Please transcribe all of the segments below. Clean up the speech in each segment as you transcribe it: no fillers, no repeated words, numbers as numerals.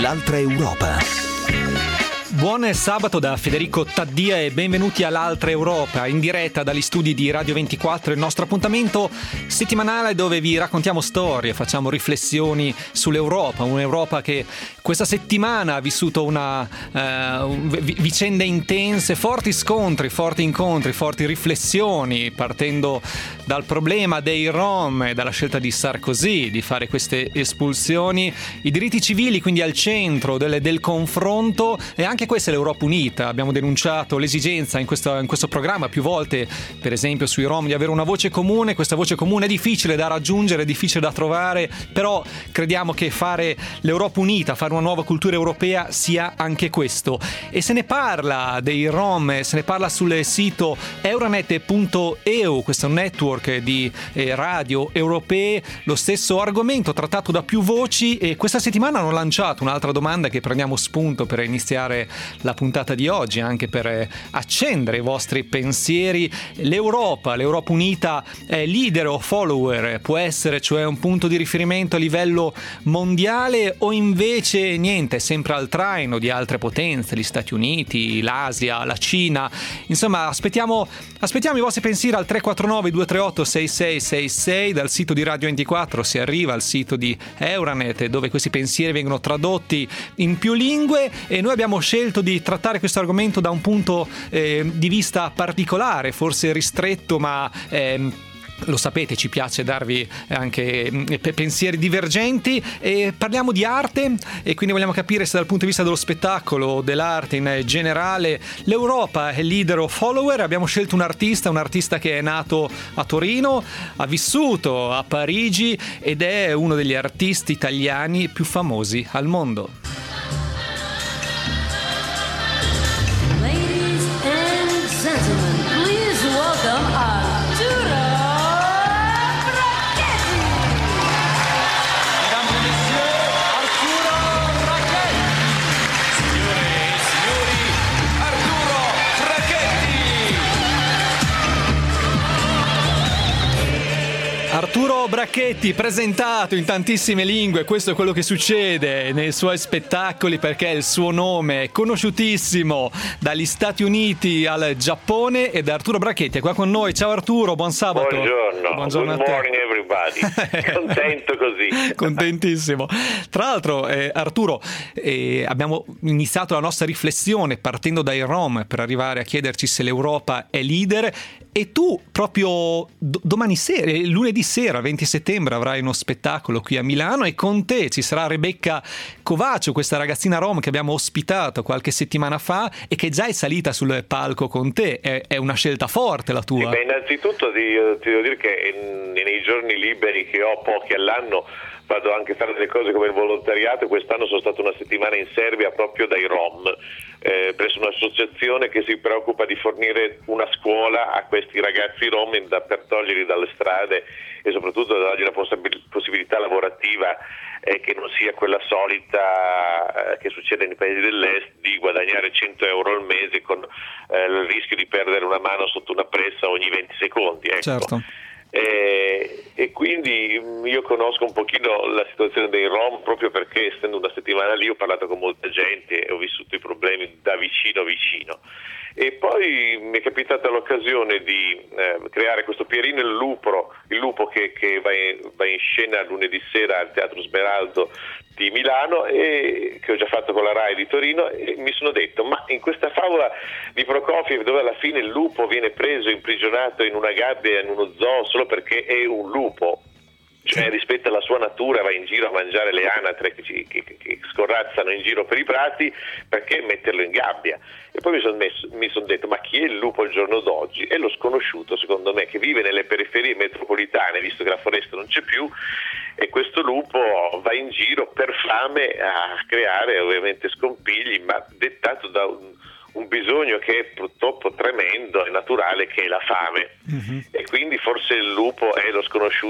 l'altra Europa. Buon sabato da Federico Taddia e benvenuti all'Altra Europa, in diretta dagli studi di Radio 24, il nostro appuntamento settimanale dove vi raccontiamo storie, facciamo riflessioni sull'Europa, un'Europa che questa settimana ha vissuto vicende intense, forti scontri, forti incontri, forti riflessioni, partendo dal problema dei Rom e dalla scelta di Sarkozy di fare queste espulsioni, i diritti civili quindi al centro del confronto, e anche questa è l'Europa unita. Abbiamo denunciato l'esigenza in questo programma più volte, per esempio sui Rom, di avere una voce comune. Questa voce comune è difficile da raggiungere, è difficile da trovare, però crediamo che fare l'Europa unita, fare una nuova cultura europea sia anche questo. E se ne parla dei Rom, se ne parla sul sito Euranet.eu, questo network di radio europee, lo stesso argomento trattato da più voci, e questa settimana hanno lanciato un'altra domanda che prendiamo spunto per iniziare la puntata di oggi, anche per accendere i vostri pensieri. L'Europa unita è leader o follower? Può essere cioè un punto di riferimento a livello mondiale, o invece niente, è sempre al traino di altre potenze, gli Stati Uniti, l'Asia, la Cina? Insomma, aspettiamo i vostri pensieri al 349 238 6666. Dal sito di Radio 24 si arriva al sito di Euranet, dove questi pensieri vengono tradotti in più lingue, e noi abbiamo scelto di trattare questo argomento da un punto di vista particolare, forse ristretto, ma lo sapete, ci piace darvi anche pensieri divergenti, e parliamo di arte, e quindi vogliamo capire se dal punto di vista dello spettacolo, dell'arte in generale, l'Europa è leader o follower. Abbiamo scelto un artista che è nato a Torino, ha vissuto a Parigi ed è uno degli artisti italiani più famosi al mondo. Arturo Brachetti, presentato in tantissime lingue, questo è quello che succede nei suoi spettacoli, perché il suo nome è conosciutissimo dagli Stati Uniti al Giappone, ed Arturo Brachetti è qua con noi. Ciao Arturo, buon sabato. Buongiorno, good morning everybody. Contento così. Contentissimo. Tra l'altro, Arturo, abbiamo iniziato la nostra riflessione partendo dai Rom per arrivare a chiederci se l'Europa è leader. E tu proprio domani sera, lunedì sera, 20 settembre, avrai uno spettacolo qui a Milano, e con te ci sarà Rebecca Covaccio, questa ragazzina rom che abbiamo ospitato qualche settimana fa e che già è salita sul palco con te. È una scelta forte la tua. Sì, innanzitutto ti devo dire che nei giorni liberi, che ho pochi all'anno, vado anche a fare delle cose come il volontariato. Quest'anno sono stato una settimana in Serbia proprio dai Rom, presso un'associazione che si preoccupa di fornire una scuola a questi ragazzi Rom per toglierli dalle strade, e soprattutto dargli una possibilità lavorativa che non sia quella solita che succede nei paesi dell'est, di guadagnare 100 euro al mese con il rischio di perdere una mano sotto una pressa ogni 20 secondi. Ecco. Certo. E quindi io conosco un pochino la situazione dei Rom, proprio perché essendo una settimana lì ho parlato con molta gente e ho vissuto i problemi da vicino. E poi mi è capitata l'occasione di creare questo Pierino il lupo che va in scena lunedì sera al Teatro Smeraldo di Milano, e che ho già fatto con la Rai di Torino, e mi sono detto: ma in questa favola di Prokofiev, dove alla fine il lupo viene preso, imprigionato in una gabbia, in uno zoo, solo perché è un lupo, cioè rispetto alla sua natura va in giro a mangiare le anatre che scorrazzano in giro per i prati, perché metterlo in gabbia? E poi mi son detto: ma chi è il lupo al giorno d'oggi? È lo sconosciuto, secondo me, che vive nelle periferie metropolitane, visto che la foresta non c'è più, e questo lupo va in giro per fame a creare ovviamente scompigli, ma dettato da un bisogno che è purtroppo tremendo e naturale, che è la fame. Mm-hmm. E quindi forse il lupo è lo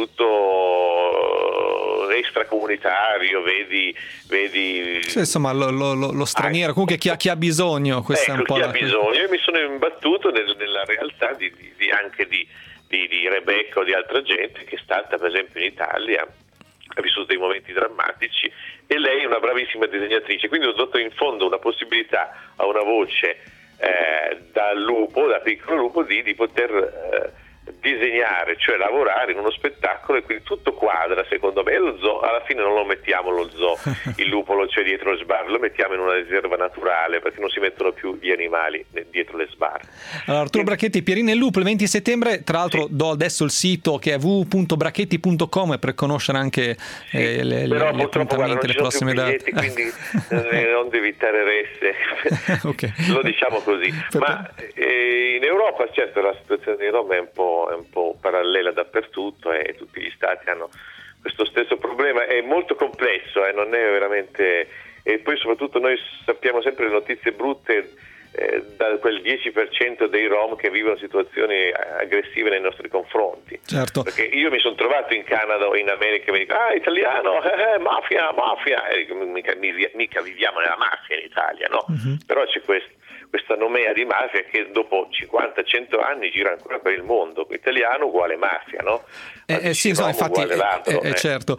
sconosciuto extracomunitario, vedi sì, insomma lo straniero, comunque chi ha bisogno, questa è un po' chi ha bisogno. Io mi sono imbattuto nella realtà anche di Rebecca o di altra gente che è stata per esempio in Italia ha vissuto dei momenti drammatici, e lei è una bravissima disegnatrice, quindi ho dato in fondo una possibilità a una voce da piccolo lupo di poter disegnare, cioè lavorare in uno spettacolo, e quindi tutto quadra secondo me. Lo zoo, alla fine non lo mettiamo lo zoo, il lupo lo c'è dietro le sbarre, lo mettiamo in una riserva naturale, perché non si mettono più gli animali dietro le sbarre. Allora, Arturo Bracchetti, Pierina e il lupo il 20 settembre, tra l'altro do adesso il sito che è www.bracchetti.com per conoscere anche però gli appuntamenti, le prossime date. Quindi non devi evitare resse. Okay. Lo diciamo così. Ma in Europa, certo, la situazione di Roma è un po' parallela dappertutto, e tutti gli stati hanno questo stesso problema. È molto complesso, non è veramente. E poi soprattutto noi sappiamo sempre le notizie brutte da quel 10% dei Rom che vivono situazioni aggressive nei nostri confronti. Certo. Perché io mi sono trovato in Canada o in America e mi dico italiano, mafia, mica viviamo nella mafia in Italia, no? Uh-huh. Però c'è questa nomea di mafia che dopo 50-100 anni gira ancora per il mondo. Italiano uguale mafia, no? Sì, infatti, certo.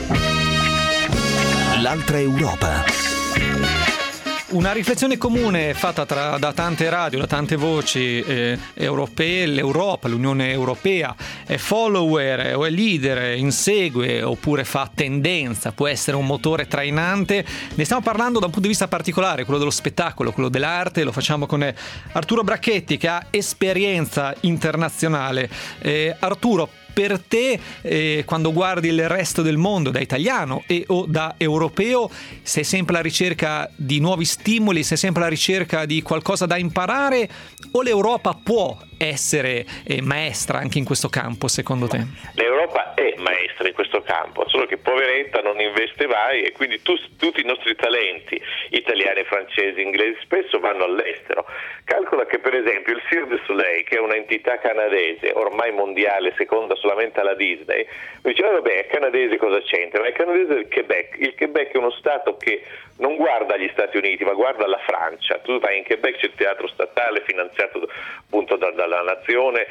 L'altra Europa. Una riflessione comune fatta da tante radio, da tante voci europee. L'Europa, l'Unione Europea è follower o è leader, insegue oppure fa tendenza, può essere un motore trainante. Ne stiamo parlando da un punto di vista particolare, quello dello spettacolo, quello dell'arte. Lo facciamo con Arturo Bracchetti, che ha esperienza internazionale. Arturo, per te, quando guardi il resto del mondo da italiano o da europeo, sei sempre alla ricerca di nuovi stimoli, sei sempre alla ricerca di qualcosa da imparare, o l'Europa può essere maestra anche in questo campo, secondo te? L'Europa è maestra in questo campo, solo che poveretta non investe mai, e quindi tutti i nostri talenti, italiani, francesi, inglesi, spesso vanno all'estero. Calcola che per esempio il Cirque du Soleil, che è un'entità canadese ormai mondiale, seconda solamente alla Disney, mi diceva vabbè, è canadese, cosa c'entra? Ma è canadese del Quebec. Il Quebec è uno stato che non guarda agli Stati Uniti, ma guarda alla Francia. Tu vai in Quebec, c'è il teatro statale finanziato appunto dalla nazione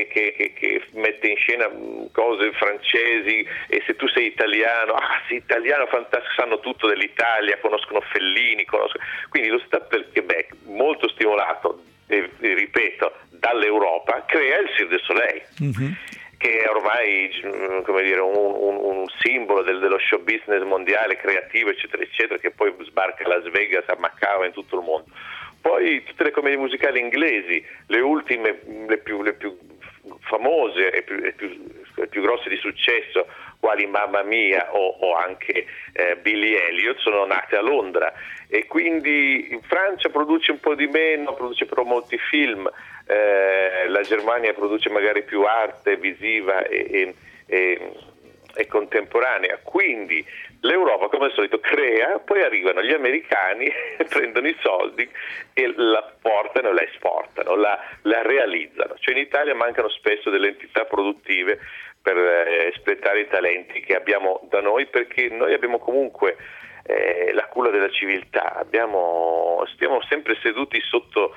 che mette in scena cose francesi, e se tu sei italiano, sì, italiano, fantastico, sanno tutto dell'Italia, conoscono Fellini, quindi lo stato del Quebec, molto stimolato, ripeto, dall'Europa, crea il Cirque du Soleil. Mm-hmm. Che è ormai, come dire, un simbolo dello show business mondiale, creativo, eccetera, eccetera, che poi sbarca a Las Vegas, a Macao, in tutto il mondo. Poi tutte le commedie musicali inglesi, le ultime, le più famose e più grosse di successo, quali Mamma Mia o anche Billy Elliot, sono nate a Londra, e quindi in Francia produce un po' di meno, produce però molti film. La Germania produce magari più arte visiva e contemporanea, quindi l'Europa come al solito crea, poi arrivano gli americani, prendono i soldi e la portano e la esportano, la realizzano. Cioè in Italia mancano spesso delle entità produttive per espletare i talenti che abbiamo da noi, perché noi abbiamo comunque la culla della civiltà, stiamo sempre seduti sopra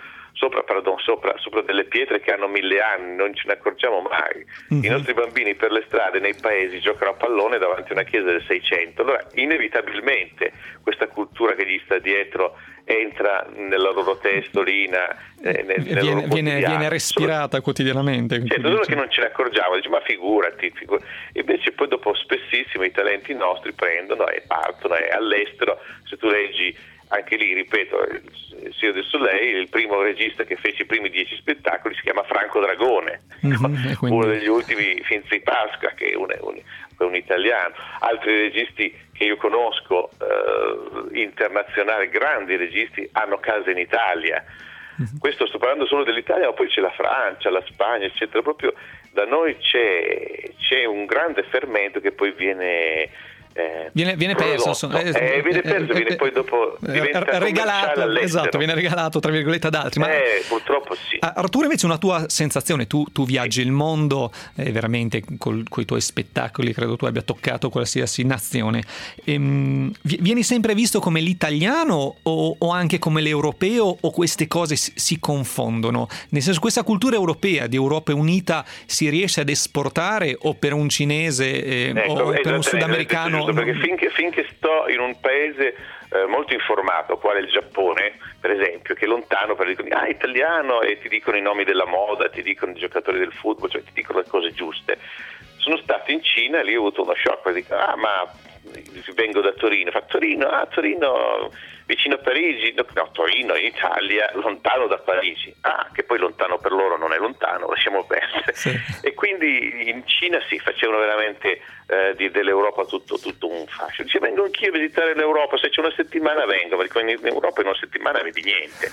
delle pietre che hanno 1000 anni, non ce ne accorgiamo mai. Mm-hmm. I nostri bambini per le strade, nei paesi, giocano a pallone davanti a una chiesa del 600. Allora inevitabilmente questa cultura che gli sta dietro entra nella loro testolina, viene respirata quotidianamente. Certo, solo che non ce ne accorgiamo, dice ma figurati. Invece poi dopo spessissimo i talenti nostri prendono e partono, e all'estero, se tu leggi anche lì, ripeto, il Cirque du Soleil, il primo regista che fece i primi 10 spettacoli si chiama Franco Dragone, quindi uno degli ultimi Finzi Pasqua, che è un italiano. Altri registi che io conosco, internazionali, grandi registi, hanno casa in Italia. Questo sto parlando solo dell'Italia, ma poi c'è la Francia, la Spagna, eccetera. Proprio da noi c'è un grande fermento che poi viene viene perso, insomma, viene poi dopo diventa regalato, esatto, viene regalato tra virgolette ad altri. Ma purtroppo sì. Arturo, invece, una tua sensazione, tu viaggi il mondo veramente con i tuoi spettacoli, credo tu abbia toccato qualsiasi nazione. Vieni sempre visto come l'italiano o anche come l'europeo, o queste cose si confondono? Nel senso, questa cultura europea di Europa unita si riesce ad esportare, o per un cinese o per un sudamericano? Perché finché sto in un paese molto informato, quale il Giappone, per esempio, che lontano dicono italiano, e ti dicono i nomi della moda, ti dicono i giocatori del football, cioè ti dicono le cose giuste. Sono stato in Cina e lì ho avuto uno shock, perché dico, ma vengo da Torino, Torino vicino a Parigi, no, Torino in Italia, lontano da Parigi, che poi lontano per loro non è lontano, lasciamo perdere. Sì. E quindi in Cina facevano veramente dell'Europa tutto un fascio. Dice, vengo anch'io a visitare l'Europa, se c'è una settimana vengo, perché in Europa in una settimana vedi niente.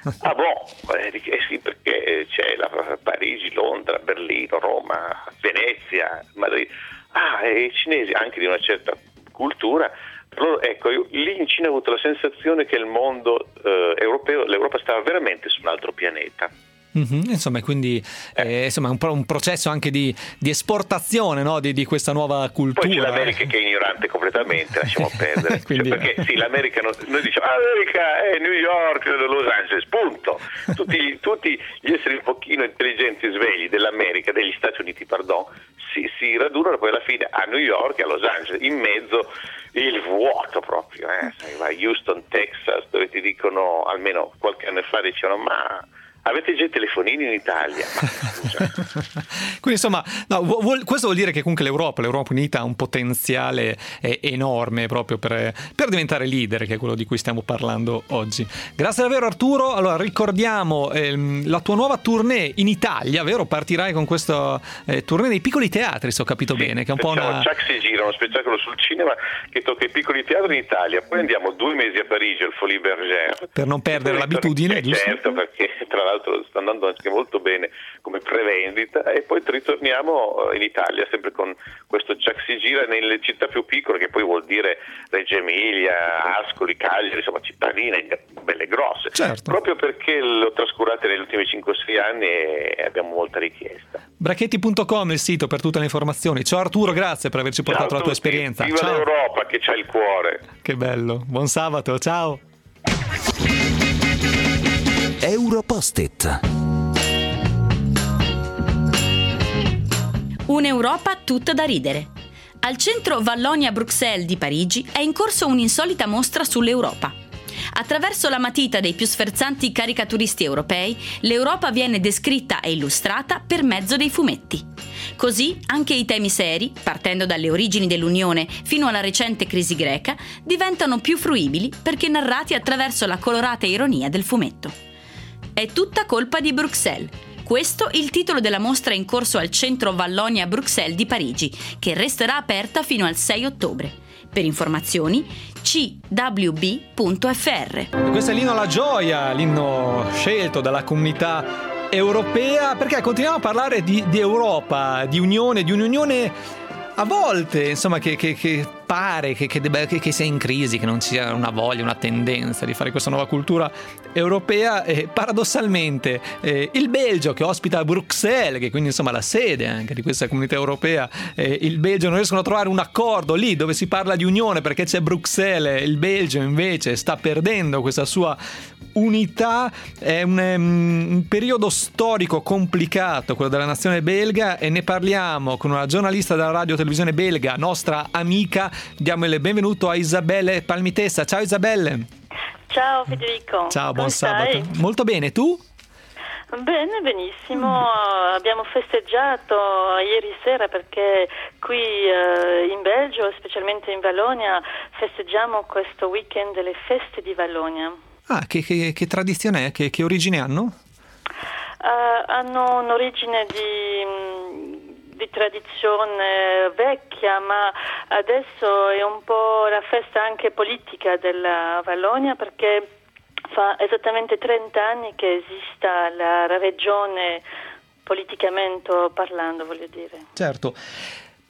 Sì, perché c'è Parigi, Londra, Berlino, Roma, Venezia, Madrid. E i cinesi anche di una certa cultura. Ecco, lì in Cina ho avuto la sensazione che il mondo europeo, l'Europa stava veramente su un altro pianeta. Insomma, quindi insomma un processo anche di esportazione, no? di questa nuova cultura. Poi c'è l'America che è ignorante completamente, lasciamo perdere. Quindi, perché sì, l'America, noi diciamo America è New York, Los Angeles, punto. Tutti gli esseri un pochino intelligenti e svegli dell'America, degli Stati Uniti, si radunano poi alla fine a New York e a Los Angeles, in mezzo il vuoto proprio, vai a Houston, Texas, dove ti dicono, almeno qualche anno fa dicevano, ma avete già i telefonini in Italia? Quindi insomma, questo vuol dire che comunque l'Europa Unita ha un potenziale enorme proprio per diventare leader, che è quello di cui stiamo parlando oggi. Grazie davvero, Arturo. Allora, ricordiamo la tua nuova tournée in Italia, vero? Partirai con questo tournée dei piccoli teatri, se ho capito bene, che è un po' una... Chuck si gira, uno spettacolo sul cinema che tocca i piccoli teatri in Italia, poi andiamo 2 mesi a Parigi al Folies Bergère per non perdere l'abitudine, giusto? Certo, perché tra l'altro sta andando anche molto bene come prevendita, e poi ritorniamo in Italia sempre con questo Chuck si gira nelle città più piccole, che poi vuol dire Reggio Emilia, Ascoli, Cagliari, insomma cittadine belle grosse, certo. Proprio perché l'ho trascurate negli ultimi 5-6 anni e abbiamo molta richiesta. Brachetti.com è il sito per tutte le informazioni. Ciao Arturo, grazie per averci portato la tua esperienza. Viva ciao. l'Europa che c'ha il cuore. Che bello, buon sabato, ciao. Europost-it. Un'Europa tutta da ridere. Al centro Vallonia-Bruxelles di Parigi è in corso un'insolita mostra sull'Europa. Attraverso la matita dei più sferzanti caricaturisti europei, l'Europa viene descritta e illustrata per mezzo dei fumetti. Così anche i temi seri, partendo dalle origini dell'Unione fino alla recente crisi greca, diventano più fruibili perché narrati attraverso la colorata ironia del fumetto. È tutta colpa di Bruxelles. Questo è il titolo della mostra in corso al centro Vallonia-Bruxelles di Parigi, che resterà aperta fino al 6 ottobre. Per informazioni cwb.fr. Questo è l'inno alla gioia, l'inno scelto dalla comunità europea, perché continuiamo a parlare di Europa, di un'unione a volte, insomma, che pare che sia in crisi, che non sia una voglia, una tendenza di fare questa nuova cultura europea. Paradossalmente il Belgio, che ospita Bruxelles, che quindi insomma la sede anche di questa comunità europea, il Belgio non riescono a trovare un accordo lì dove si parla di unione perché c'è Bruxelles. Il Belgio invece sta perdendo questa sua unità. È un periodo storico complicato quello della nazione belga, e ne parliamo con una giornalista della radio televisione belga, nostra amica. Diamo il benvenuto a Isabelle Palmitessa. Ciao Isabelle. Ciao Federico. Ciao, buon sabato. Molto bene, tu? Bene, benissimo. Abbiamo festeggiato ieri sera perché qui in Belgio, specialmente in Vallonia, festeggiamo questo weekend delle feste di Vallonia. Che tradizione è? Che origine hanno? Hanno un'origine di tradizione vecchia, ma adesso è un po' la festa anche politica della Vallonia, perché fa esattamente 30 anni che esista la regione politicamente parlando, voglio dire. Certo.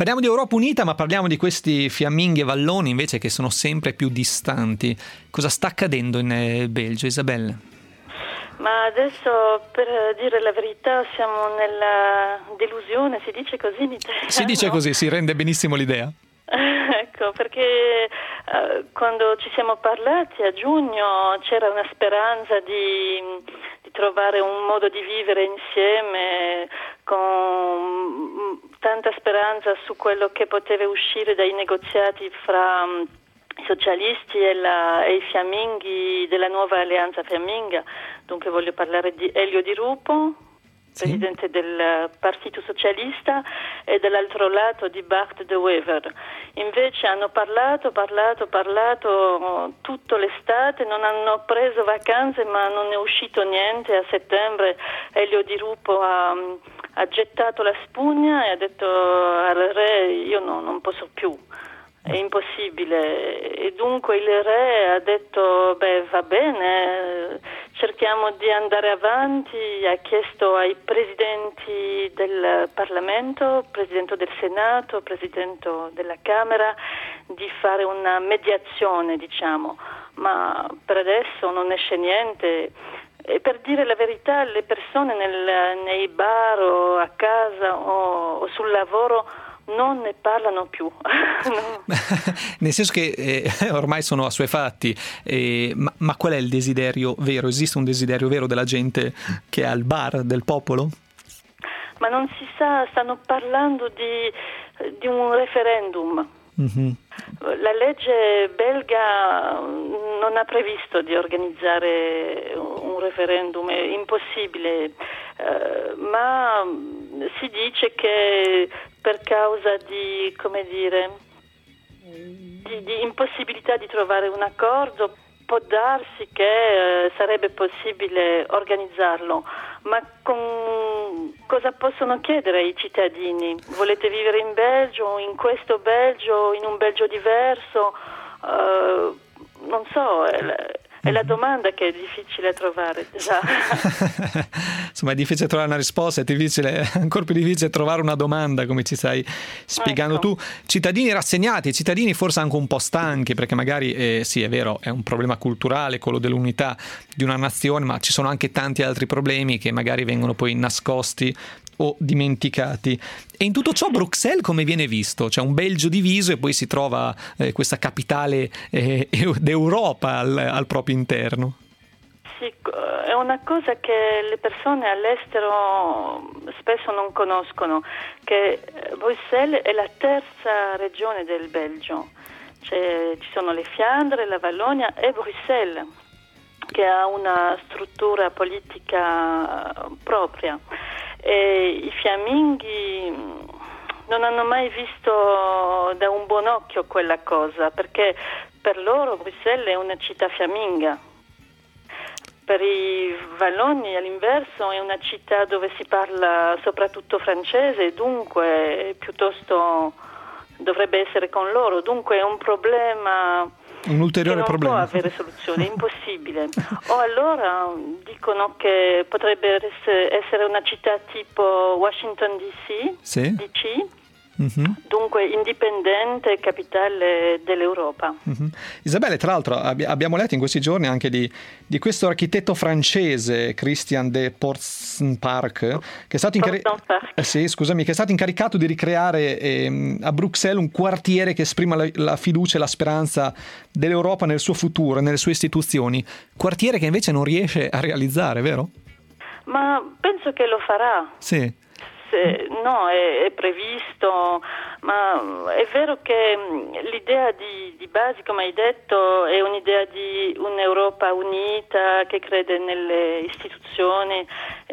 Parliamo di Europa unita, ma parliamo di questi fiamminghi e valloni invece che sono sempre più distanti. Cosa sta accadendo in Belgio, Isabella? Ma adesso, per dire la verità, siamo nella delusione, si dice così in italiano? Si dice così, si rende benissimo l'idea. Ecco, perché quando ci siamo parlati a giugno c'era una speranza di trovare un modo di vivere insieme, con tanta speranza su quello che poteva uscire dai negoziati fra i socialisti e i fiamminghi della nuova alleanza fiamminga. Dunque voglio parlare di Elio Di Rupo, presidente del Partito Socialista, e dall'altro lato di Bart De Wever. Invece hanno parlato tutto l'estate, non hanno preso vacanze, ma non è uscito niente. A settembre Elio Di Rupo ha gettato la spugna e ha detto al re: io non posso più, è impossibile. E dunque il re ha detto: va bene, cerchiamo di andare avanti. Ha chiesto ai presidenti del Parlamento, presidente del Senato, presidente della Camera, di fare una mediazione, diciamo, ma per adesso non esce niente. E per dire la verità, le persone nei bar o a casa o sul lavoro non ne parlano più. No. Nel senso che ormai sono assuefatti, ma qual è il desiderio vero? Esiste un desiderio vero della gente che è al bar del popolo? Ma non si sa, stanno parlando di un referendum. Mm-hmm. La legge belga non ha previsto di organizzare un referendum, è impossibile, ma si dice che per causa di impossibilità di trovare un accordo può darsi che sarebbe possibile organizzarlo, ma cosa possono chiedere i cittadini? Volete vivere in Belgio, in questo Belgio, in un Belgio diverso? Non so, è la domanda che è difficile trovare già. Insomma, è difficile trovare una risposta, è difficile, ancora più difficile trovare una domanda, come ci stai spiegando tu. Cittadini rassegnati, cittadini forse anche un po' stanchi, perché magari sì, è vero, è un problema culturale quello dell'unità di una nazione, ma ci sono anche tanti altri problemi che magari vengono poi nascosti o dimenticati. E in tutto ciò Bruxelles come viene visto? C'è un Belgio diviso e poi si trova questa capitale d'Europa al proprio interno. Sì, è una cosa che le persone all'estero spesso non conoscono, che Bruxelles è la terza regione del Belgio. Ci sono le Fiandre, la Vallonia e Bruxelles, che ha una struttura politica propria. E i fiamminghi non hanno mai visto da un buon occhio quella cosa, perché per loro Bruxelles è una città fiamminga. Per i valloni all'inverso è una città dove si parla soprattutto francese, dunque piuttosto dovrebbe essere con loro, dunque è un problema. Un ulteriore problema. Non può avere soluzione, è impossibile. O allora dicono che potrebbe essere una città tipo Washington DC, sì. DC, mm-hmm. Dunque indipendente, capitale dell'Europa. Mm-hmm. Isabelle, tra l'altro abbiamo letto in questi giorni anche di questo architetto francese, Christian de Portzamparc, che è stato che è stato incaricato di ricreare a Bruxelles un quartiere che esprima la fiducia e la speranza dell'Europa nel suo futuro, nelle sue istituzioni. Quartiere che invece non riesce a realizzare, vero? Ma penso che lo farà. Sì. No, è previsto, ma è vero che l'idea di base, come hai detto, è un'idea di un'Europa unita che crede nelle istituzioni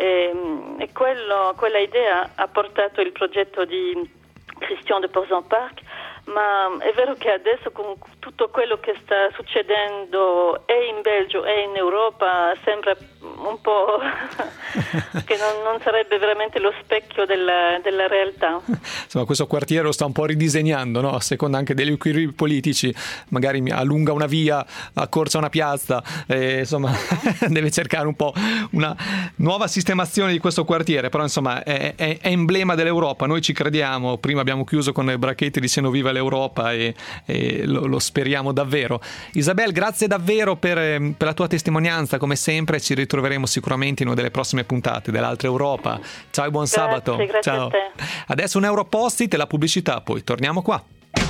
e quella idea ha portato il progetto di Christian de Portzamparc, ma è vero che adesso con tutto quello che sta succedendo e in Belgio e in Europa sembra un po' che non sarebbe veramente lo specchio della realtà. Insomma, questo quartiere lo sta un po' ridisegnando, no? A seconda anche degli equilibri politici, magari allunga una via, accorcia una piazza, insomma deve cercare un po' una nuova sistemazione di questo quartiere, però insomma è emblema dell'Europa, noi ci crediamo, prima abbiamo chiuso con i bracchetti dicendo viva l'Europa e lo speriamo davvero. Isabel, grazie davvero per la tua testimonianza, come sempre ci ritroveremo sicuramente in una delle prossime puntate dell'Altra Europa. Ciao e buon sabato. Grazie Ciao. a te. Adesso un Europost-it e la pubblicità, poi torniamo qua.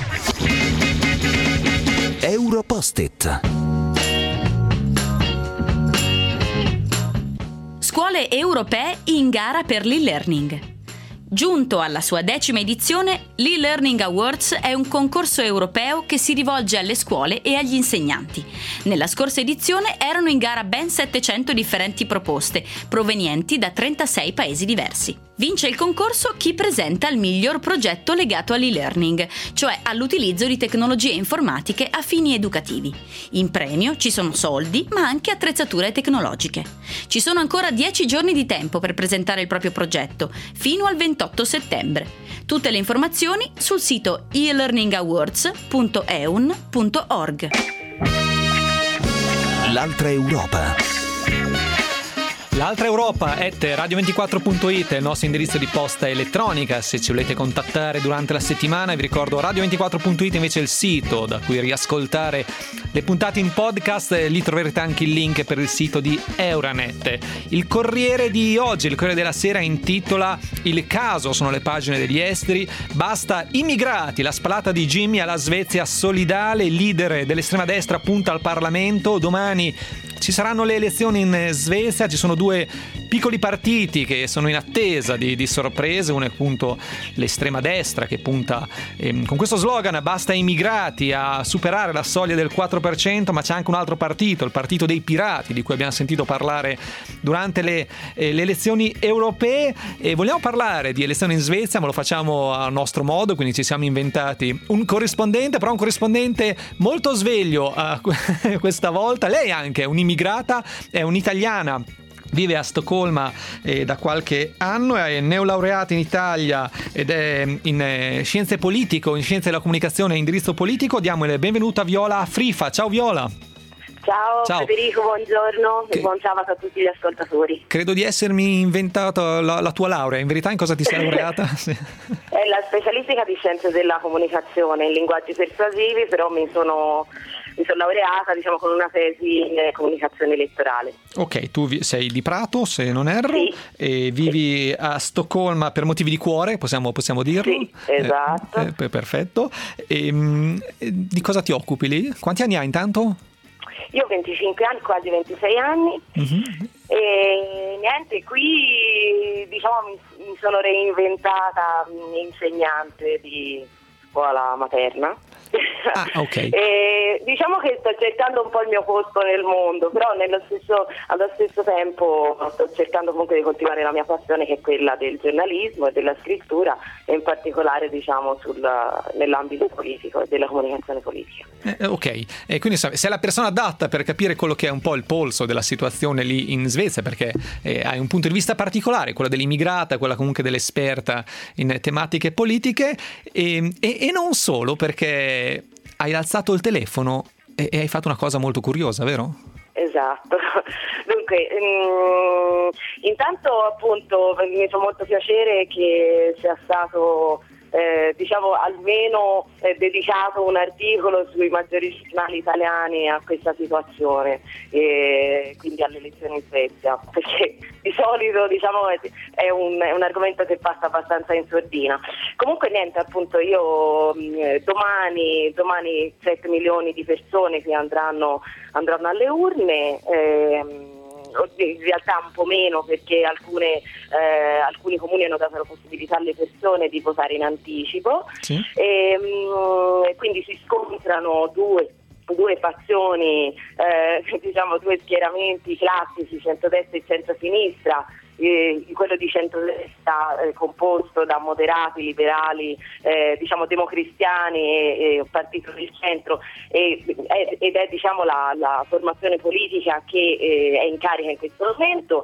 Europost-it. Scuole europee in gara per l'e-learning. Giunto alla sua 10ª edizione, l'e-Learning Awards è un concorso europeo che si rivolge alle scuole e agli insegnanti. Nella scorsa edizione erano in gara ben 700 differenti proposte, provenienti da 36 paesi diversi. Vince il concorso chi presenta il miglior progetto legato all'e-learning, cioè all'utilizzo di tecnologie informatiche a fini educativi. In premio ci sono soldi, ma anche attrezzature tecnologiche. Ci sono ancora 10 giorni di tempo per presentare il proprio progetto, fino al 28 settembre. Tutte le informazioni sul sito elearningawards.eun.org. L'altra Europa. L'Altra Europa @radio24.it è il nostro indirizzo di posta elettronica. Se ci volete contattare durante la settimana, vi ricordo radio24.it invece è il sito da cui riascoltare le puntate in podcast. Lì troverete anche il link per il sito di Euranet. Il Corriere di oggi, il Corriere della Sera, intitola "Il caso sono le pagine degli esteri, basta immigrati, la spallata di Jimmy alla Svezia solidale, il leader dell'estrema destra punta al Parlamento, domani ci saranno le elezioni in Svezia, ci sono due piccoli partiti che sono in attesa di sorprese, uno è appunto l'estrema destra che punta con questo slogan "basta immigrati" a superare la soglia del 4%, ma c'è anche un altro partito, il partito dei pirati, di cui abbiamo sentito parlare durante le elezioni europee. E vogliamo parlare di elezioni in Svezia, ma lo facciamo a nostro modo, quindi ci siamo inventati un corrispondente, però un corrispondente molto sveglio questa volta. Lei anche è un'immigrata, è un'italiana, vive a Stoccolma da qualche anno, è neolaureata in Italia ed è in scienze politiche, in scienze della comunicazione e indirizzo politico. Diamo il benvenuto a Viola Frifa. Ciao Viola. Ciao Federico, buongiorno e buon sabato a tutti gli ascoltatori. Credo di essermi inventato la tua laurea, in verità in cosa ti sei laureata? Sì. È la specialistica di scienze della comunicazione in linguaggi persuasivi, però mi sono laureata, diciamo, con una tesi in comunicazione elettorale. Ok, tu sei di Prato, se non erro, sì. E vivi a Stoccolma per motivi di cuore, possiamo dirlo? Sì, esatto. Perfetto. Di cosa ti occupi lì? Quanti anni hai intanto? Io ho 25 anni, quasi 26 anni, e niente, qui diciamo mi sono reinventata insegnante di scuola materna. Ah, ok. E diciamo che sto cercando un po' il mio posto nel mondo, però allo stesso tempo sto cercando comunque di coltivare la mia passione, che è quella del giornalismo e della scrittura, e in particolare diciamo nell'ambito politico e della comunicazione politica. Ok, e quindi sei la persona adatta per capire quello che è un po' il polso della situazione lì in Svezia, perché hai un punto di vista particolare, quello dell'immigrata, quella comunque dell'esperta in tematiche politiche, e non solo, perché hai alzato il telefono e hai fatto una cosa molto curiosa, vero? Esatto. Dunque, intanto appunto mi fa molto piacere che sia stato diciamo almeno dedicato un articolo sui maggiori giornali italiani a questa situazione, quindi alle elezioni in Svezia, perché di solito diciamo è un argomento che passa abbastanza in sordina. Comunque niente, appunto io domani 7 milioni di persone che andranno alle urne, in realtà un po' meno, perché alcuni comuni hanno dato la possibilità alle persone di votare in anticipo, sì. Quindi si scontrano due fazioni, diciamo due schieramenti classici, centrodestra e centrosinistra, quello di centrodestra composto da moderati, liberali, diciamo democristiani e partito del centro, ed è diciamo la formazione politica che è in carica in questo momento.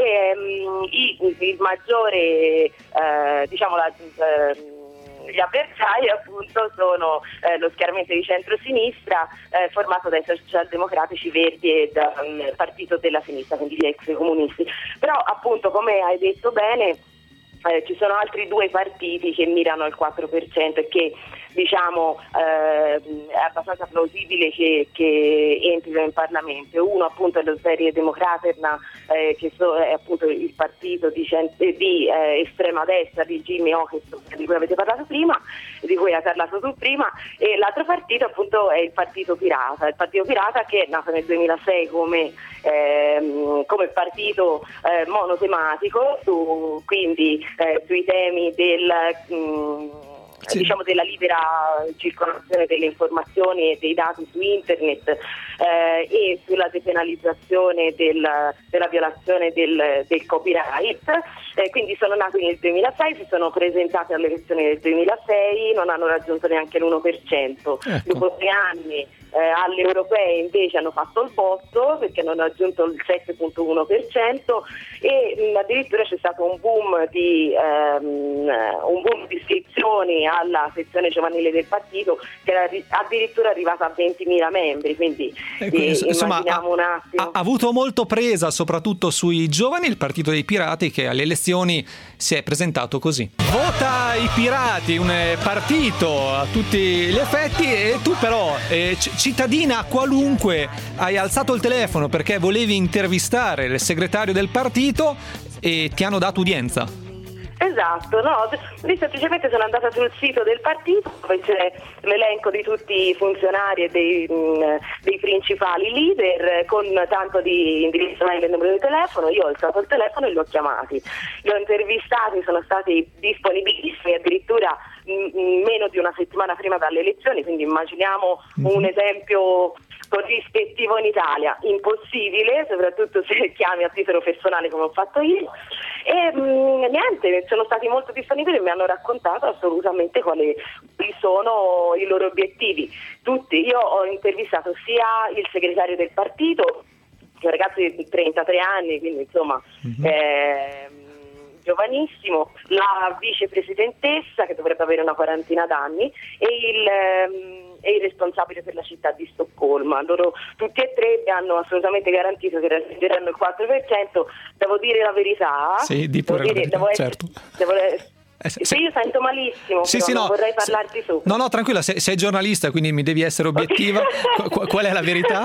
Il maggiore diciamo gli avversari appunto sono lo schieramento di centro-sinistra formato dai socialdemocratici, Verdi e dal Partito della Sinistra, quindi gli ex comunisti. Però appunto, come hai detto bene, ci sono altri due partiti che mirano al 4% e che diciamo è abbastanza plausibile che entrino in Parlamento. Uno appunto è lo Sverige Demokraterna, che è appunto il partito di estrema destra di Jimmy Åkesson, di cui avete parlato prima, di cui hai parlato tu prima, e l'altro partito appunto è il Partito Pirata, che è nato nel 2006 come partito monotematico quindi sui temi diciamo della libera circolazione delle informazioni e dei dati su internet e sulla depenalizzazione della violazione del copyright. Quindi sono nati nel 2006, si sono presentati alle elezioni del 2006, non hanno raggiunto neanche l'1%. Ecco. Dopo 3 anni alle europee invece hanno fatto il botto perché hanno raggiunto il 7,1% e addirittura c'è stato un boom di iscrizioni alla sezione giovanile del partito che era addirittura arrivata a 20.000 membri, quindi insomma immaginiamo un attimo. Ha avuto molto presa soprattutto sui giovani il Partito dei Pirati, che alle elezioni si è presentato così: vota i Pirati, un partito a tutti gli effetti, e tu però cittadina qualunque hai alzato il telefono perché volevi intervistare il segretario del partito e ti hanno dato udienza. Esatto, no, lì semplicemente sono andata sul sito del partito dove c'è l'elenco di tutti i funzionari e dei principali leader con tanto di indirizzo mail e numero di telefono. Io ho alzato il telefono e li ho chiamati, li ho intervistati, sono stati disponibilissimi addirittura meno di una settimana prima dalle elezioni, quindi immaginiamo un esempio corrispettivo in Italia, impossibile, soprattutto se chiami a titolo personale come ho fatto io. E niente, sono stati molto disponibili e mi hanno raccontato assolutamente quali sono i loro obiettivi. Tutti, io ho intervistato sia il segretario del partito, che è un ragazzo di 33 anni, quindi insomma giovanissimo, la vicepresidentessa che dovrebbe avere una quarantina d'anni e il responsabile per la città di Stoccolma. Loro tutti e tre hanno assolutamente garantito che raggiungeranno il 4%. Devo dire la verità. Sì, di pure la verità, certo. Sì, io sento malissimo, non vorrei parlarti su. No, tranquilla, sei giornalista, quindi mi devi essere obiettiva. Qual è la verità?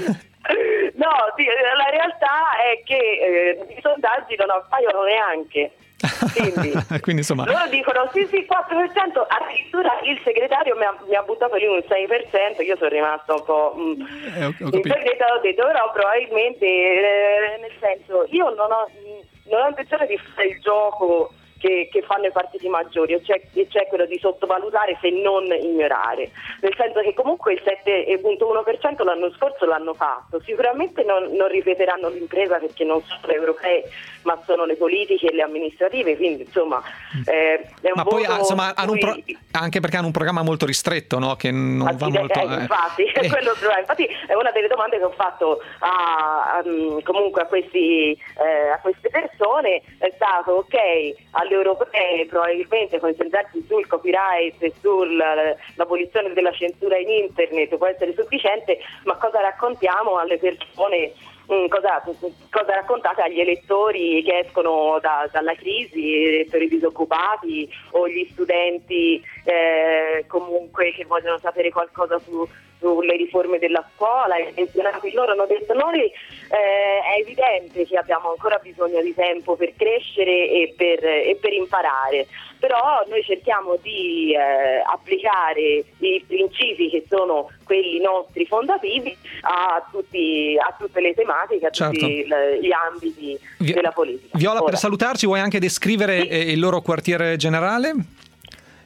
No, sì, la realtà è che i sondaggi non appaiono neanche. Quindi insomma loro dicono sì 4%, addirittura il segretario mi ha buttato lì un 6%, io sono rimasta un po' ho detto però probabilmente nel senso io non ho intenzione di fare il gioco che fanno i partiti maggiori, cioè quello di sottovalutare se non ignorare, nel senso che comunque il 7,1% l'anno scorso l'hanno fatto, sicuramente non ripeteranno l'impresa perché non sono le europee ma sono le politiche e le amministrative, quindi insomma è un ma poi insomma anche perché hanno un programma molto ristretto, no? Che non va molto infatti quello infatti è una delle domande che ho fatto comunque a queste persone, è stato ok, alle europee probabilmente concentrarsi sul copyright e sull'abolizione della censura in internet può essere sufficiente, ma cosa raccontiamo alle persone? Cosa raccontate agli elettori che escono dalla crisi, elettori disoccupati o gli studenti comunque che vogliono sapere qualcosa sulle riforme della scuola? I pensionati, loro hanno detto noi è evidente che abbiamo ancora bisogno di tempo per crescere e per imparare, però noi cerchiamo di applicare i principi che sono quelli nostri fondativi a tutte le tematiche, a tutti gli ambiti della politica. Viola, per salutarci vuoi anche descrivere il loro quartiere generale?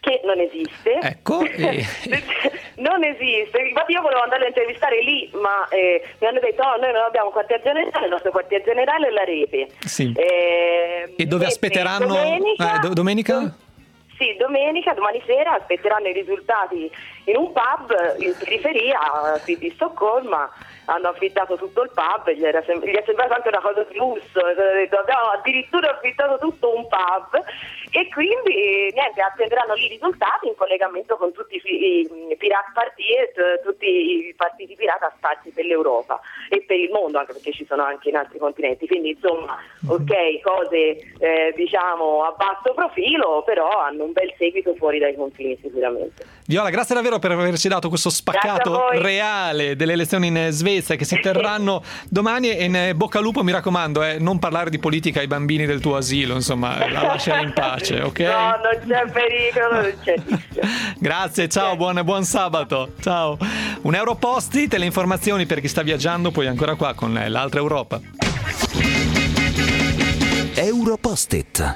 che non esiste. Ecco. Non esiste. Infatti io volevo andare a intervistare lì, ma mi hanno detto noi non abbiamo quartier generale, il nostro quartier generale è la Rete. Sì. E dove aspetteranno domenica? Sì, domenica, domani sera aspetteranno i risultati in un pub in periferia di Stoccolma. Hanno affittato tutto il pub, gli è sembrata anche una cosa di lusso, abbiamo addirittura affittato tutto un pub e quindi niente, attenderanno lì i risultati in collegamento con tutti i Pirate Partiet, tutti i partiti pirata sparsi per l'Europa e per il mondo, anche perché ci sono anche in altri continenti, quindi insomma cose diciamo a basso profilo, però hanno un bel seguito fuori dai confini sicuramente. Viola, grazie davvero per averci dato questo spaccato reale delle elezioni in Svezia che si terranno domani e in bocca al lupo, mi raccomando, non parlare di politica ai bambini del tuo asilo, insomma, la lasciare in pace, ok? No, non c'è pericolo, non c'è rischio. Grazie, ciao, buon sabato, ciao. Un Europost-it, le informazioni per chi sta viaggiando, poi ancora qua con l'altra Europa. Europost-it.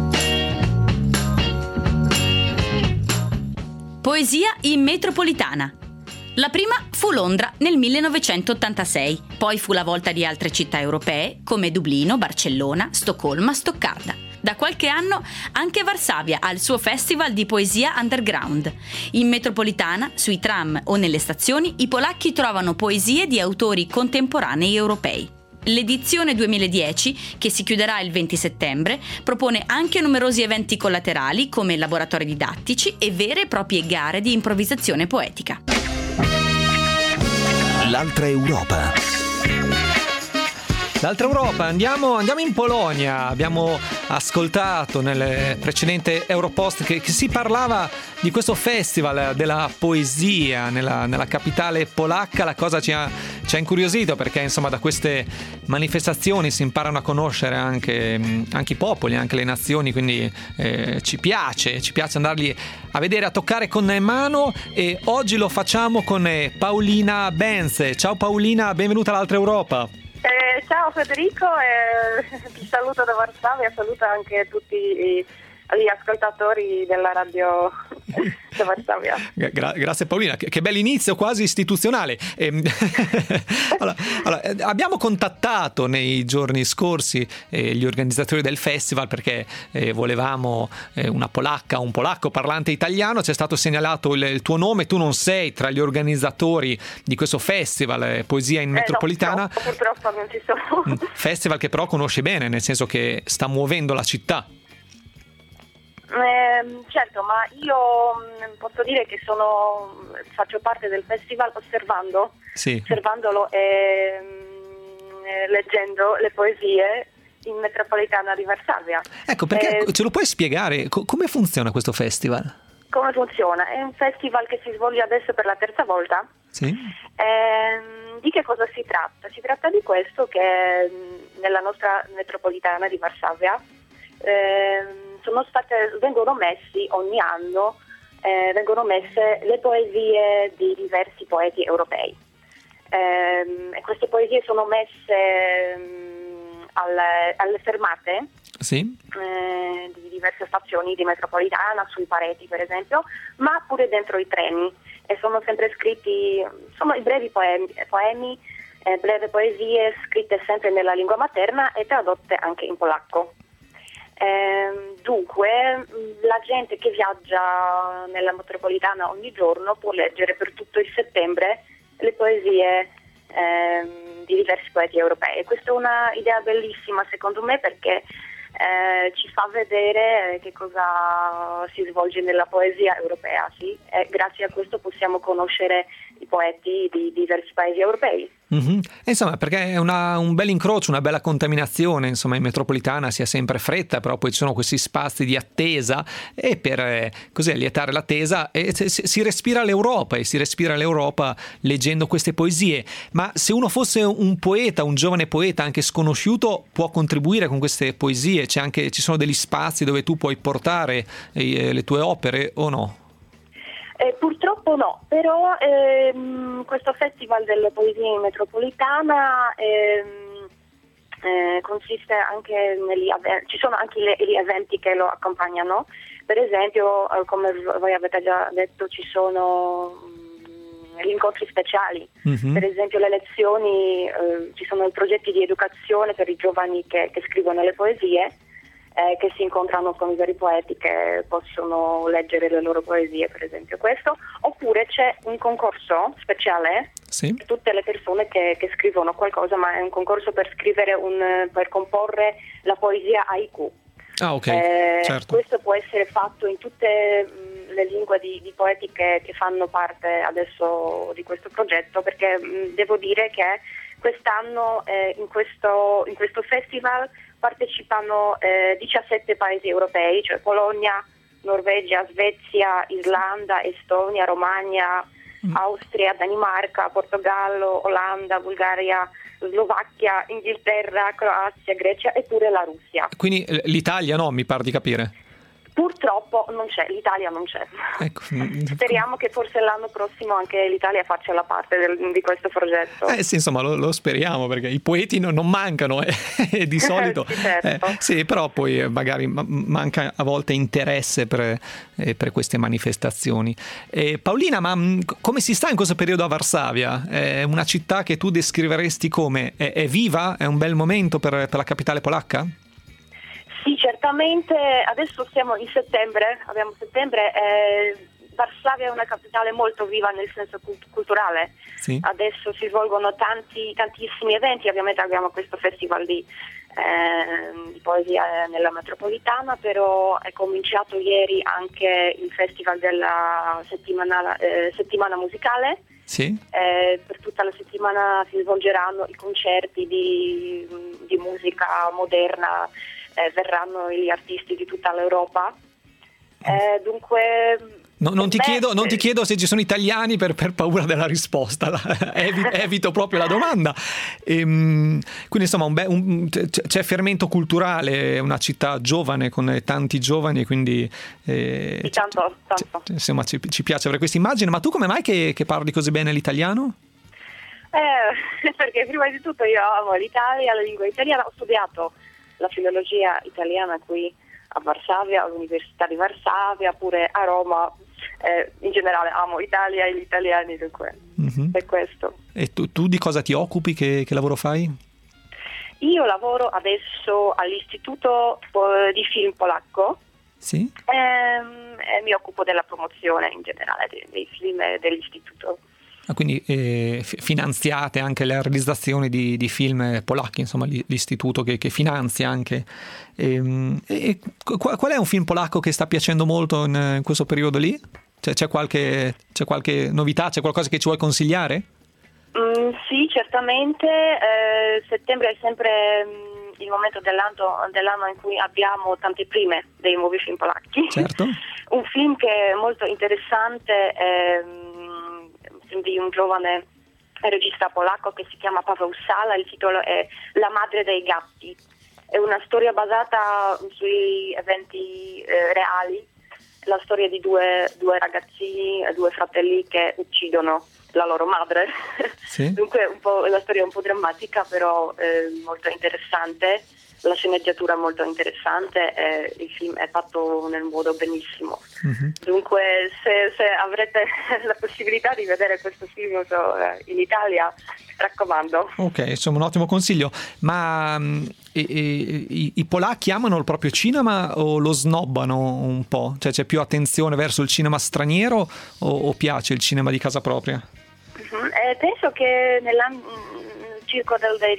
Poesia in metropolitana. La prima fu Londra nel 1986, poi fu la volta di altre città europee come Dublino, Barcellona, Stoccolma, Stoccarda. Da qualche anno anche Varsavia ha il suo festival di poesia underground. In metropolitana, sui tram o nelle stazioni, i polacchi trovano poesie di autori contemporanei europei. L'edizione 2010, che si chiuderà il 20 settembre, propone anche numerosi eventi collaterali come laboratori didattici e vere e proprie gare di improvvisazione poetica. L'altra Europa. L'altra Europa, andiamo in Polonia. Abbiamo ascoltato nel precedente Europost che si parlava di questo festival della poesia nella capitale polacca. La cosa ci ha incuriosito perché insomma da queste manifestazioni si imparano a conoscere anche i popoli, anche le nazioni, quindi ci piace andarli a vedere, a toccare con mano, e oggi lo facciamo con Paulina Benz. Ciao Paolina, benvenuta all'altra Europa. Ciao Federico, ti saluto da Varsavia, saluto anche tutti gli ascoltatori della radio da Varsavia. Grazie Paolina, che bell'inizio quasi istituzionale. Allora, abbiamo contattato nei giorni scorsi gli organizzatori del festival perché volevamo una polacca, un polacco parlante italiano. Ci è stato segnalato il tuo nome, tu non sei tra gli organizzatori di questo festival Poesia in Metropolitana. No, purtroppo non ci sono. Festival che però conosci bene, nel senso che sta muovendo la città. Certo, ma io posso dire che faccio parte del festival osservandolo e leggendo le poesie in metropolitana di Varsavia. Ecco, perché ce lo puoi spiegare? Come funziona questo festival? Come funziona? È un festival che si svolge adesso per la terza volta. Sì. Di che cosa si tratta? Si tratta di questo, che nella nostra metropolitana di Varsavia vengono messi ogni anno le poesie di diversi poeti europei. E queste poesie sono messe alle fermate di diverse stazioni di metropolitana, sui pareti per esempio, ma pure dentro i treni, e sono sempre scritti, sono i brevi poemi, brevi poesie scritte sempre nella lingua materna e tradotte anche in polacco. Dunque la gente che viaggia nella metropolitana ogni giorno può leggere per tutto il settembre le poesie di diversi poeti europei. Questa è una idea bellissima secondo me, perché ci fa vedere che cosa si svolge nella poesia europea, sì? E grazie a questo possiamo conoscere i poeti di diversi paesi europei. Mm-hmm. Insomma, perché è un bel incrocio, una bella contaminazione, insomma in metropolitana si ha sempre fretta, però poi ci sono questi spazi di attesa, e per così allietare l'attesa si respira l'Europa, e si respira l'Europa leggendo queste poesie. Ma se uno fosse un poeta, un giovane poeta anche sconosciuto, può contribuire con queste poesie? Ci sono degli spazi dove tu puoi portare le tue opere o no? Purtroppo no, però questo festival delle poesie in metropolitana consiste anche ci sono anche gli eventi che lo accompagnano. Per esempio, come voi avete già detto, ci sono gli incontri speciali. Per esempio le lezioni, ci sono i progetti di educazione per i giovani che scrivono le poesie, che si incontrano con i veri poeti che possono leggere le loro poesie, per esempio questo. Oppure c'è un concorso speciale per tutte le persone che scrivono qualcosa, ma è un concorso per per comporre la poesia haiku. Ah, ok, certo. Questo può essere fatto in tutte le lingue di poeti che fanno parte adesso di questo progetto, perché devo dire che quest'anno in questo festival partecipano 17 paesi europei, cioè Polonia, Norvegia, Svezia, Islanda, Estonia, Romagna, Austria, Danimarca, Portogallo, Olanda, Bulgaria, Slovacchia, Inghilterra, Croazia, Grecia e pure la Russia. Quindi l'Italia no, mi pare di capire. Purtroppo non c'è, l'Italia non c'è. Ecco. Speriamo che forse l'anno prossimo anche l'Italia faccia la parte di questo progetto. Sì, insomma, lo speriamo, perché i poeti non mancano di solito. Sì, certo. Sì, però poi magari manca a volte interesse per queste manifestazioni. Paolina, ma come si sta in questo periodo a Varsavia? È una città che tu descriveresti come? È viva? È un bel momento per la capitale polacca? Sì, certamente. Adesso siamo in settembre, Varsavia è una capitale molto viva nel senso culturale. Sì. Adesso si svolgono tantissimi eventi, ovviamente abbiamo questo festival di poesia nella metropolitana, però è cominciato ieri anche il festival della settimana musicale. Sì. Per tutta la settimana si svolgeranno i concerti di musica moderna. Verranno gli artisti di tutta l'Europa, dunque non ti chiedo se ci sono italiani per paura della risposta, evito proprio la domanda. Quindi insomma c'è fermento culturale, è una città giovane con tanti giovani, quindi tanto. Insomma ci piace avere questa immagine. Ma tu come mai che parli così bene l'italiano? Perché prima di tutto io amo l'Italia, la lingua italiana, ho studiato la filologia italiana qui a Varsavia, all'Università di Varsavia, pure a Roma. In generale amo l'Italia e gli italiani, dunque per questo. E tu di cosa ti occupi? Che lavoro fai? Io lavoro adesso all'Istituto di Film Polacco. Sì? E mi occupo della promozione in generale dei film dell'Istituto. Quindi finanziate anche la realizzazione di film polacchi, insomma l'istituto che finanzia anche. Qual è un film polacco che sta piacendo molto in questo periodo lì? C'è qualche novità, c'è qualcosa che ci vuoi consigliare? Sì, certamente. Settembre è sempre il momento dell'anno in cui abbiamo tante prime dei nuovi film polacchi. Certo. Un film che è molto interessante è di un giovane regista polacco che si chiama Paweł Sala. Il titolo è La madre dei gatti. È una storia basata sui eventi reali, la storia di due ragazzini, due fratelli che uccidono la loro madre. Sì. Dunque la storia è un po' drammatica, però molto interessante. La sceneggiatura è molto interessante e il film è fatto nel modo benissimo. Dunque se avrete la possibilità di vedere questo film in Italia, raccomando. Ok, insomma un ottimo consiglio. Ma i polacchi amano il proprio cinema o lo snobbano un po'? Cioè c'è più attenzione verso il cinema straniero o piace il cinema di casa propria? Penso che nel circo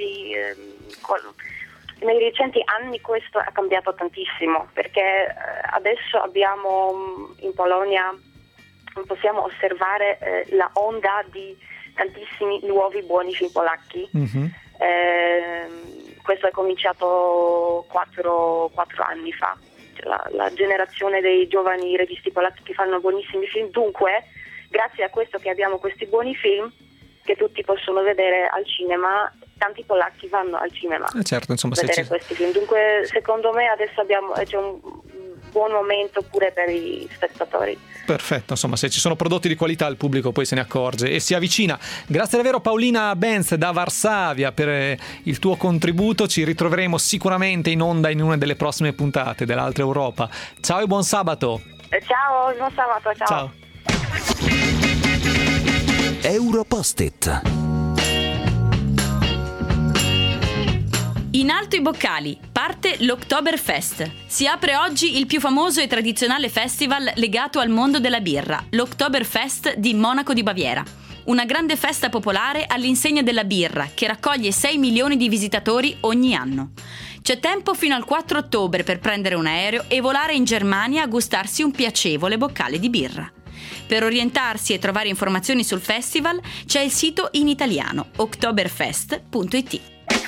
nei recenti anni questo è cambiato tantissimo, perché adesso abbiamo in Polonia, possiamo osservare la onda di tantissimi nuovi buoni film polacchi. Questo è cominciato 4 anni fa, la generazione dei giovani registi polacchi che fanno buonissimi film. Dunque, grazie a questo che abbiamo questi buoni film che tutti possono vedere al cinema, tanti polacchi vanno al cinema certo, insomma, a vedere questi film. Dunque secondo me adesso c'è un buon momento pure per gli spettatori. Perfetto, insomma, se ci sono prodotti di qualità il pubblico poi se ne accorge e si avvicina. Grazie davvero Paolina Benz da Varsavia per il tuo contributo, ci ritroveremo sicuramente in onda in una delle prossime puntate dell'Altra Europa. Ciao e buon sabato. Ciao, buon sabato, ciao. Ciao. Europost-it. In alto i boccali, parte l'Oktoberfest. Si apre oggi il più famoso e tradizionale festival legato al mondo della birra, l'Oktoberfest di Monaco di Baviera. Una grande festa popolare all'insegna della birra che raccoglie 6 milioni di visitatori ogni anno. C'è tempo fino al 4 ottobre per prendere un aereo e volare in Germania a gustarsi un piacevole boccale di birra. Per orientarsi e trovare informazioni sul festival c'è il sito in italiano oktoberfest.it.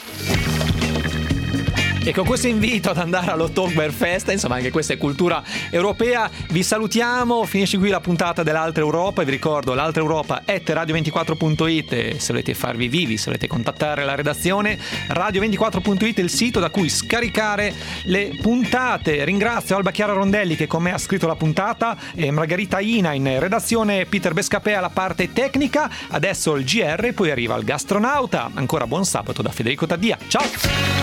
E con questo invito ad andare all'Oktoberfest, insomma anche questa è cultura europea, vi salutiamo, finisce qui la puntata dell'Altra Europa e vi ricordo l'Altra Europa @radio24.it e se volete farvi vivi, se volete contattare la redazione, radio24.it è il sito da cui scaricare le puntate. Ringrazio Alba Chiara Rondelli che con me ha scritto la puntata e Margherita Ina in redazione, Peter Bescapè alla parte tecnica, adesso il GR, poi arriva il gastronauta. Ancora buon sabato da Federico Taddia, ciao!